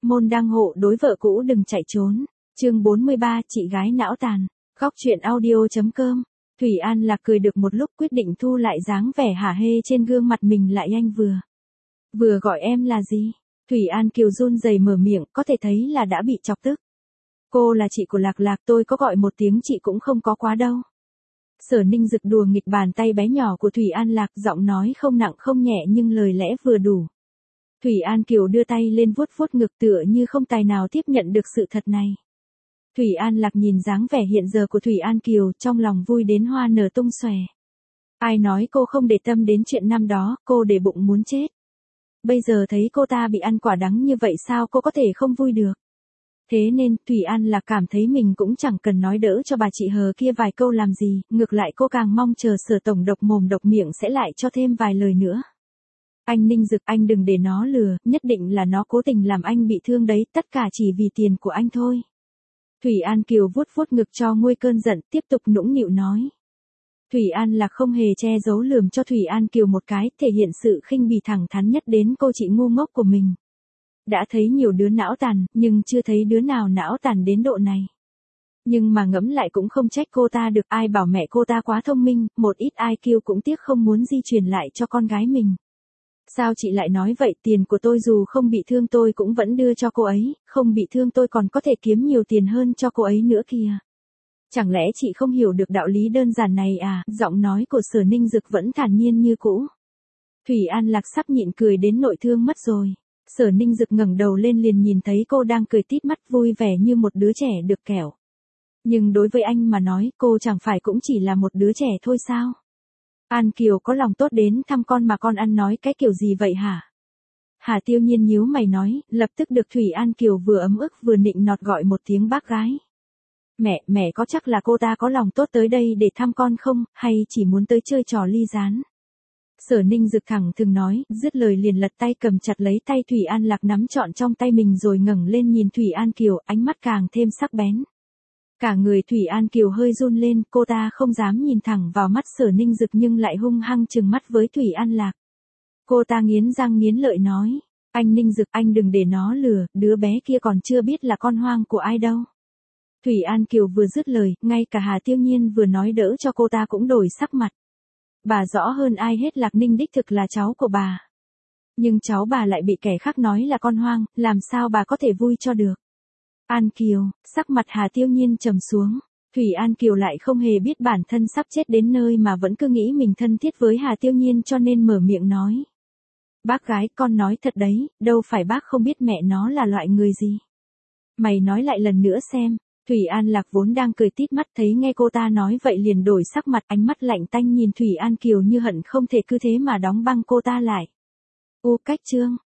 Môn đăng hộ đối vợ cũ đừng chạy trốn. Chương 43, chị gái não tàn. Góc truyện audio.com. Thủy An Lạc cười được một lúc quyết định thu lại dáng vẻ hả hê trên gương mặt mình lại. Anh vừa gọi em là gì? Thủy An Kiều run rẩy mở miệng, có thể thấy là đã bị chọc tức. Cô là chị của Lạc Lạc, tôi có gọi một tiếng chị cũng không có quá đâu. Sở Ninh Dực đùa nghịch bàn tay bé nhỏ của Thủy An Lạc, giọng nói không nặng không nhẹ nhưng lời lẽ vừa đủ. Thủy An Kiều đưa tay lên vuốt vuốt ngực tựa như không tài nào tiếp nhận được sự thật này. Thủy An Lạc nhìn dáng vẻ hiện giờ của Thủy An Kiều, trong lòng vui đến hoa nở tung xòe. Ai nói cô không để tâm đến chuyện năm đó, cô để bụng muốn chết. Bây giờ thấy cô ta bị ăn quả đắng như vậy sao cô có thể không vui được. Thế nên Thủy An Lạc cảm thấy mình cũng chẳng cần nói đỡ cho bà chị hờ kia vài câu làm gì, ngược lại cô càng mong chờ Sở tổng độc mồm độc miệng sẽ lại cho thêm vài lời nữa. Anh Ninh Dực, anh đừng để nó lừa, nhất định là nó cố tình làm anh bị thương đấy, tất cả chỉ vì tiền của anh thôi. Thủy An Kiều vuốt vuốt ngực cho nguôi cơn giận, tiếp tục nũng nịu nói. Thủy An Lạc không hề che giấu lườm cho Thủy An Kiều một cái, thể hiện sự khinh bỉ thẳng thắn nhất đến cô chị ngu ngốc của mình. Đã thấy nhiều đứa não tàn, nhưng chưa thấy đứa nào não tàn đến độ này. Nhưng mà ngẫm lại cũng không trách cô ta được, ai bảo mẹ cô ta quá thông minh, một ít IQ cũng tiếc không muốn di truyền lại cho con gái mình. Sao chị lại nói vậy, tiền của tôi dù không bị thương tôi cũng vẫn đưa cho cô ấy, không bị thương tôi còn có thể kiếm nhiều tiền hơn cho cô ấy nữa kìa. Chẳng lẽ chị không hiểu được đạo lý đơn giản này à? Giọng nói của Sở Ninh Dực vẫn thản nhiên như cũ. Thủy An Lạc sắp nhịn cười đến nội thương mất rồi. Sở Ninh Dực ngẩng đầu lên liền nhìn thấy cô đang cười tít mắt vui vẻ như một đứa trẻ được kẹo. Nhưng đối với anh mà nói, cô chẳng phải cũng chỉ là một đứa trẻ thôi sao? An Kiều có lòng tốt đến thăm con mà con ăn nói cái kiểu gì vậy hả? Hà Tiêu Nhiên nhíu mày nói, lập tức được Thủy An Kiều vừa ấm ức vừa nịnh nọt gọi một tiếng bác gái. Mẹ có chắc là cô ta có lòng tốt tới đây để thăm con không, hay chỉ muốn tới chơi trò ly gián? Sở Ninh Dực thẳng thừng nói, dứt lời liền lật tay cầm chặt lấy tay Thủy An Lạc nắm trọn trong tay mình rồi ngẩng lên nhìn Thủy An Kiều, ánh mắt càng thêm sắc bén. Cả người Thủy An Kiều hơi run lên, cô ta không dám nhìn thẳng vào mắt Sở Ninh Dực nhưng lại hung hăng trừng mắt với Thủy An Lạc. Cô ta nghiến răng nghiến lợi nói, anh Ninh Dực, anh đừng để nó lừa, đứa bé kia còn chưa biết là con hoang của ai đâu. Thủy An Kiều vừa dứt lời, ngay cả Hà Tiêu Nhiên vừa nói đỡ cho cô ta cũng đổi sắc mặt. Bà rõ hơn ai hết Lạc Ninh đích thực là cháu của bà. Nhưng cháu bà lại bị kẻ khác nói là con hoang, làm sao bà có thể vui cho được. An Kiều, sắc mặt Hà Tiêu Nhiên trầm xuống. Thủy An Kiều lại không hề biết bản thân sắp chết đến nơi mà vẫn cứ nghĩ mình thân thiết với Hà Tiêu Nhiên cho nên mở miệng nói. Bác gái, con nói thật đấy, đâu phải bác không biết mẹ nó là loại người gì. Mày nói lại lần nữa xem. Thủy An Lạc vốn đang cười tít mắt thấy nghe cô ta nói vậy liền đổi sắc mặt, ánh mắt lạnh tanh nhìn Thủy An Kiều như hận không thể cứ thế mà đóng băng cô ta lại. Cách chương.